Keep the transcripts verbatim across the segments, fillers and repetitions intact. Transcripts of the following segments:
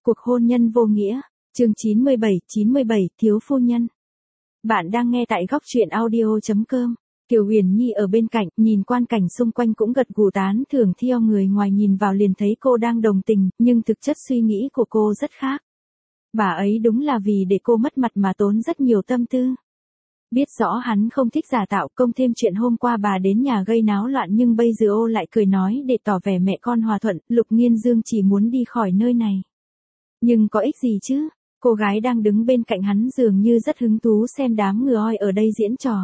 Cuộc hôn nhân vô nghĩa, chương chín mươi bảy, chín mươi bảy, thiếu phu nhân. Bạn đang nghe tại góc truyện audio chấm com. Kiều Huyền Nhi ở bên cạnh, nhìn quan cảnh xung quanh cũng gật gù tán thưởng, theo người ngoài nhìn vào liền thấy cô đang đồng tình, nhưng thực chất suy nghĩ của cô rất khác. Bà ấy đúng là vì để cô mất mặt mà tốn rất nhiều tâm tư. Biết rõ hắn không thích giả tạo, công thêm chuyện hôm qua bà đến nhà gây náo loạn, nhưng bây giờ ô lại cười nói để tỏ vẻ mẹ con hòa thuận, Lục Nghiên Dương chỉ muốn đi khỏi nơi này. Nhưng có ích gì chứ? Cô gái đang đứng bên cạnh hắn dường như rất hứng thú xem đám người oi ở đây diễn trò.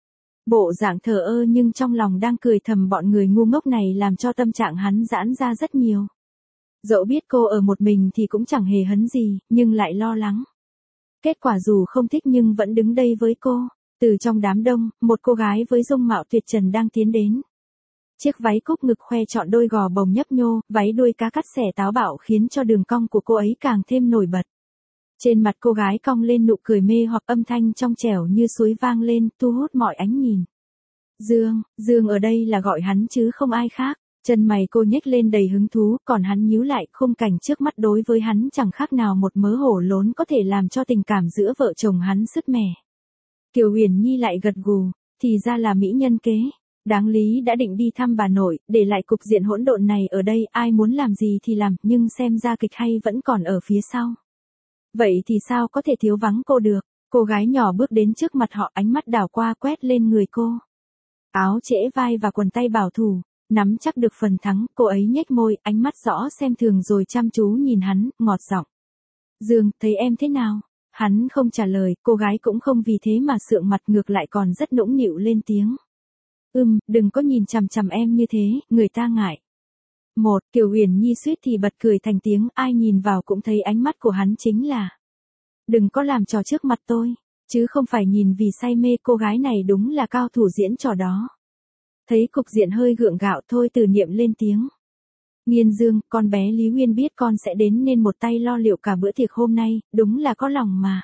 Bộ dạng thờ ơ nhưng trong lòng đang cười thầm, bọn người ngu ngốc này làm cho tâm trạng hắn giãn ra rất nhiều. Dẫu biết cô ở một mình thì cũng chẳng hề hấn gì, nhưng lại lo lắng. Kết quả dù không thích nhưng vẫn đứng đây với cô. Từ trong đám đông, một cô gái với dung mạo tuyệt trần đang tiến đến. Chiếc váy cúc ngực khoe trọn đôi gò bồng nhấp nhô, váy đuôi cá cắt xẻ táo bạo khiến cho đường cong của cô ấy càng thêm nổi bật. Trên mặt cô gái cong lên nụ cười mê hoặc, âm thanh trong trẻo như suối vang lên, thu hút mọi ánh nhìn. Dương, Dương ở đây là gọi hắn chứ không ai khác. Chân mày cô nhếch lên đầy hứng thú, còn hắn nhíu lại, khung cảnh trước mắt đối với hắn chẳng khác nào một mớ hổ lốn có thể làm cho tình cảm giữa vợ chồng hắn sứt mẻ. Kiều Huyền Nhi lại gật gù, thì ra là mỹ nhân kế. Đáng lý đã định đi thăm bà nội, để lại cục diện hỗn độn này ở đây, ai muốn làm gì thì làm, nhưng xem ra kịch hay vẫn còn ở phía sau. Vậy thì sao có thể thiếu vắng cô được? Cô gái nhỏ bước đến trước mặt họ, ánh mắt đảo qua quét lên người cô. Áo trễ vai và quần tay bảo thủ, nắm chắc được phần thắng, cô ấy nhếch môi, ánh mắt rõ xem thường rồi chăm chú nhìn hắn, ngọt giọng. Dương, thấy em thế nào? Hắn không trả lời, cô gái cũng không vì thế mà sượng mặt, ngược lại còn rất nũng nịu lên tiếng. Ừm, đừng có nhìn chằm chằm em như thế, người ta ngại. Một, Kiều Huyền Nhi suýt thì bật cười thành tiếng, ai nhìn vào cũng thấy ánh mắt của hắn chính là. Đừng có làm trò trước mặt tôi, chứ không phải nhìn vì say mê, cô gái này đúng là cao thủ diễn trò đó. Thấy cục diện hơi gượng gạo, Thôi Từ Niệm lên tiếng. Nghiên Dương, con bé Lý Nguyên biết con sẽ đến nên một tay lo liệu cả bữa tiệc hôm nay, đúng là có lòng mà.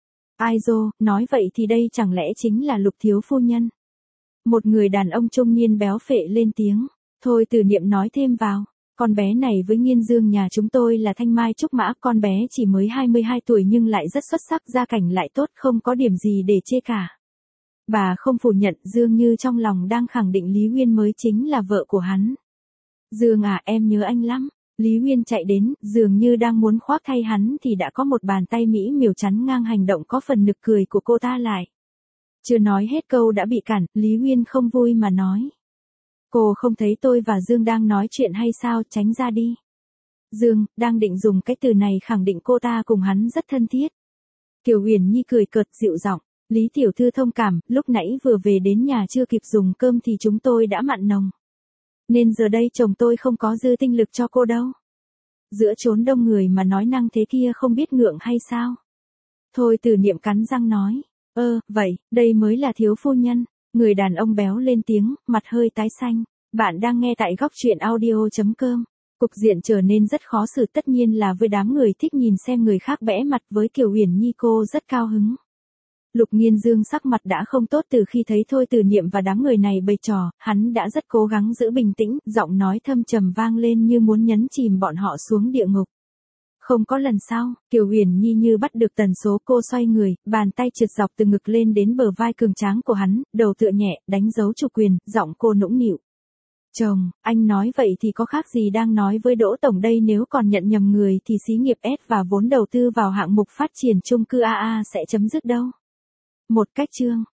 Ai dô, nói vậy thì đây chẳng lẽ chính là Lục thiếu phu nhân? Một người đàn ông trung niên béo phệ lên tiếng. Thôi Từ Niệm nói thêm vào. Con bé này với Nghiên Dương nhà chúng tôi là thanh mai trúc mã, con bé chỉ mới hai mươi hai tuổi nhưng lại rất xuất sắc, gia cảnh lại tốt, không có điểm gì để chê cả. Bà không phủ nhận, Dương như trong lòng đang khẳng định Lý Nguyên mới chính là vợ của hắn. Dương à, em nhớ anh lắm. Lý Nguyên chạy đến, dường như đang muốn khoác thay hắn thì đã có một bàn tay mỹ miều chắn ngang hành động có phần nực cười của cô ta lại. Chưa nói hết câu đã bị cản, Lý Nguyên không vui mà nói. Cô không thấy tôi và Dương đang nói chuyện hay sao, tránh ra đi. Dương, đang định dùng cái từ này khẳng định cô ta cùng hắn rất thân thiết. Kiều Huyền Nhi cười cợt dịu giọng. Lý tiểu thư thông cảm, lúc nãy vừa về đến nhà chưa kịp dùng cơm thì chúng tôi đã mặn nồng. Nên giờ đây chồng tôi không có dư tinh lực cho cô đâu. Giữa chốn đông người mà nói năng thế kia không biết ngượng hay sao? Thôi Từ Niệm cắn răng nói. Ơ, vậy, đây mới là thiếu phu nhân. Người đàn ông béo lên tiếng, mặt hơi tái xanh. Bạn đang nghe tại góc truyện audio chấm com. Cục diện trở nên rất khó xử, tất nhiên là với đám người thích nhìn xem người khác bẽ mặt, với Kiều Huyền Nhi cô rất cao hứng. Lục Nghiên Dương sắc mặt đã không tốt từ khi thấy Thôi Từ Niệm và đám người này bày trò, hắn đã rất cố gắng giữ bình tĩnh, giọng nói thâm trầm vang lên như muốn nhấn chìm bọn họ xuống địa ngục. Không có lần sau, Kiều Huyền Nhi như bắt được tần số, cô xoay người, bàn tay trượt dọc từ ngực lên đến bờ vai cường tráng của hắn, đầu tựa nhẹ, đánh dấu chủ quyền, giọng cô nũng nịu. Chồng, anh nói vậy thì có khác gì đang nói với Đỗ Tổng đây, nếu còn nhận nhầm người thì xí nghiệp S và vốn đầu tư vào hạng mục phát triển chung cư a a sẽ chấm dứt đâu. Một cách chương,